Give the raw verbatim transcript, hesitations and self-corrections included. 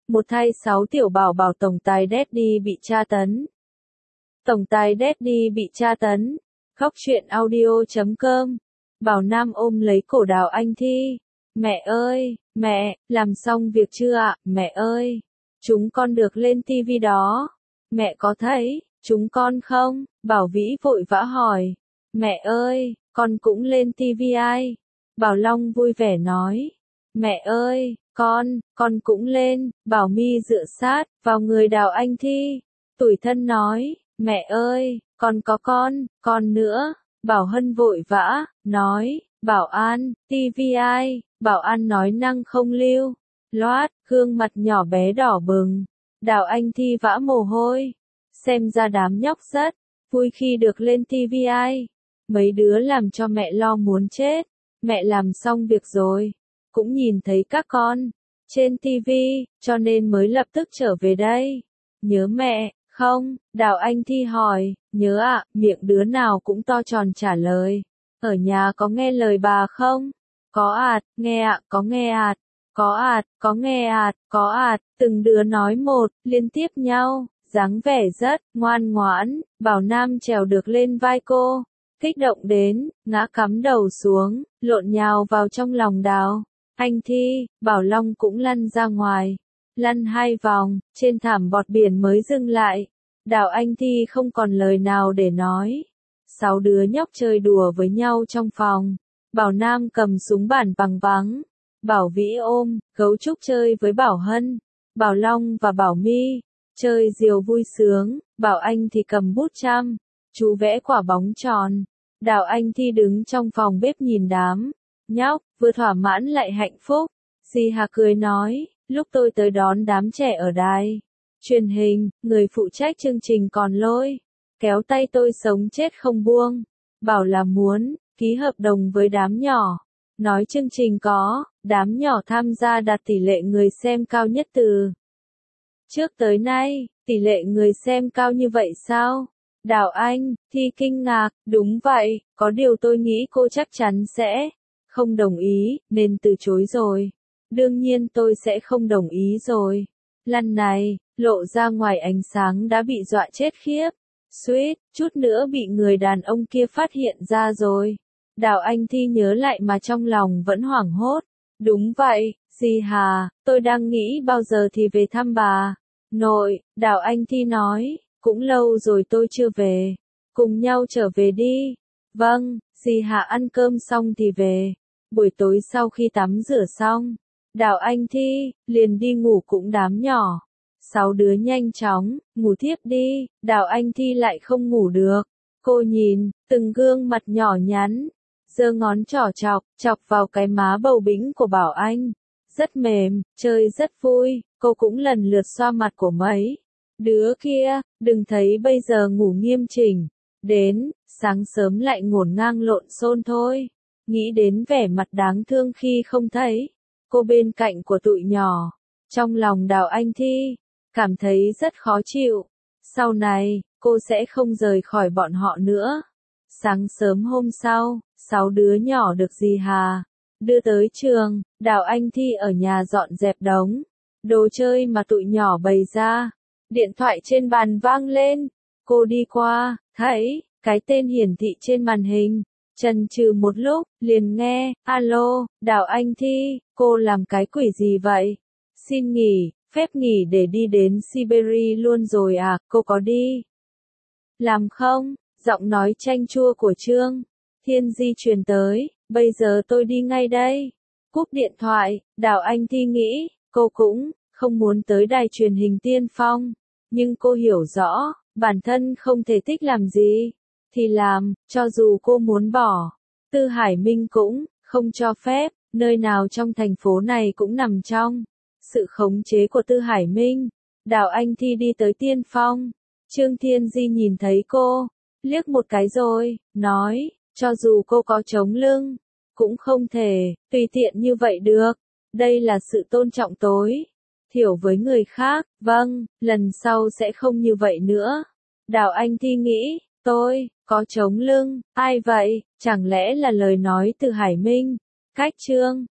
Một thay sáu tiểu bảo bảo tổng tài Daddy bị tra tấn. Tổng tài Daddy bị tra tấn. Khóc chuyện audio chấm com. Bảo Nam ôm lấy cổ Đào Anh Thi. Mẹ ơi, mẹ, làm xong việc chưa ạ, mẹ ơi. Chúng con được lên tivi đó. Mẹ có thấy, chúng con không? Bảo Vĩ vội vã hỏi. Mẹ ơi, con cũng lên tivi ai? Bảo Long vui vẻ nói. Mẹ ơi, con, con cũng lên. Bảo My dựa sát vào người Đào Anh Thi. Tủi thân nói, mẹ ơi, con có con, con nữa. Bảo Hân vội vã, nói, Bảo An, tivi ai? Bảo An nói năng không lưu. Loát, gương mặt nhỏ bé đỏ bừng. Đào Anh Thi vã mồ hôi. Xem ra đám nhóc rất vui khi được lên tivi ai. Mấy đứa làm cho mẹ lo muốn chết. Mẹ làm xong việc rồi. Cũng nhìn thấy các con trên tivi, cho nên mới lập tức trở về đây. Nhớ mẹ, không? Đào Anh Thi hỏi. Nhớ ạ, miệng đứa nào cũng to tròn trả lời. Ở nhà có nghe lời bà không? Có ạt, nghe ạ, có nghe ạt. Có ạt, có nghe ạt, có ạt. Từng đứa nói một, liên tiếp nhau. Dáng vẻ rất ngoan ngoãn. Bảo Nam trèo được lên vai cô. Kích động đến, ngã cắm đầu xuống, lộn nhào vào trong lòng Đào Anh Thi. Bảo Long cũng lăn ra ngoài. Lăn hai vòng, trên thảm bọt biển mới dừng lại. Đào Anh Thi không còn lời nào để nói. Sáu đứa nhóc chơi đùa với nhau trong phòng. Bảo Nam cầm súng bản bằng vắng. Bảo Vĩ ôm, gấu trúc chơi với Bảo Hân. Bảo Long và Bảo My chơi diều vui sướng. Bảo Anh thì cầm bút chăm chú vẽ quả bóng tròn. Đào Anh Thi đứng trong phòng bếp nhìn đám nhóc, vừa thỏa mãn lại hạnh phúc. Dì Hà cười nói, lúc tôi tới đón đám trẻ ở đài truyền hình, người phụ trách chương trình còn lôi kéo tay tôi sống chết không buông. Bảo là muốn ký hợp đồng với đám nhỏ. Nói chương trình có đám nhỏ tham gia đạt tỷ lệ người xem cao nhất từ trước tới nay. Tỷ lệ người xem cao như vậy sao? Đào Anh Thi kinh ngạc, đúng vậy, có điều tôi nghĩ cô chắc chắn sẽ không đồng ý, nên từ chối rồi. Đương nhiên tôi sẽ không đồng ý rồi. Lần này, lộ ra ngoài ánh sáng đã bị dọa chết khiếp. Suýt, chút nữa bị người đàn ông kia phát hiện ra rồi. Đào Anh Thi nhớ lại mà trong lòng vẫn hoảng hốt. Đúng vậy, dì Hà, tôi đang nghĩ bao giờ thì về thăm bà nội. Đào Anh Thi nói, cũng lâu rồi tôi chưa về. Cùng nhau trở về đi. Vâng, dì Hà ăn cơm xong thì về. Buổi tối sau khi tắm rửa xong, Đào Anh Thi liền đi ngủ cũng đám nhỏ. Sáu đứa nhanh chóng ngủ thiếp đi. Đào Anh Thi lại không ngủ được. Cô nhìn từng gương mặt nhỏ nhắn, giơ ngón trỏ chọc chọc vào cái má bầu bĩnh của Bảo Anh. Rất mềm, chơi rất vui. Cô cũng lần lượt xoa mặt của mấy đứa kia. Đừng thấy bây giờ ngủ nghiêm chỉnh, đến sáng sớm lại ngổn ngang lộn xôn thôi. Nghĩ đến vẻ mặt đáng thương khi không thấy cô bên cạnh của tụi nhỏ, trong lòng Đào Anh Thi cảm thấy rất khó chịu. Sau này, cô sẽ không rời khỏi bọn họ nữa. Sáng sớm hôm sau, sáu đứa nhỏ được dì Hà đưa tới trường. Đào Anh Thi ở nhà dọn dẹp đống đồ chơi mà tụi nhỏ bày ra. Điện thoại trên bàn vang lên. Cô đi qua, thấy cái tên hiển thị trên màn hình. Chần chừ một lúc, liền nghe, alo, Đào Anh Thi, cô làm cái quỷ gì vậy? Xin nghỉ, phép nghỉ để đi đến Siberia luôn rồi à, cô có đi làm không? Giọng nói chanh chua của Trương Thiên Di truyền tới, bây giờ tôi đi ngay đây. Cúp điện thoại, Đào Anh Thi nghĩ, cô cũng không muốn tới đài truyền hình Tiên Phong. Nhưng cô hiểu rõ, bản thân không thể thích làm gì thì làm, cho dù cô muốn bỏ. Tư Hải Minh cũng không cho phép. Nơi nào trong thành phố này cũng nằm trong sự khống chế của Tư Hải Minh. Đào Anh Thi đi tới Tiên Phong. Trương Thiên Di nhìn thấy cô, liếc một cái rồi nói, cho dù cô có chống lưng, cũng không thể tùy tiện như vậy được. Đây là sự tôn trọng tối thiểu với người khác. Vâng, lần sau sẽ không như vậy nữa. Đào Anh Thi nghĩ, tôi có chống lưng, ai vậy? Chẳng lẽ là lời nói từ Hải Minh? Cách Trương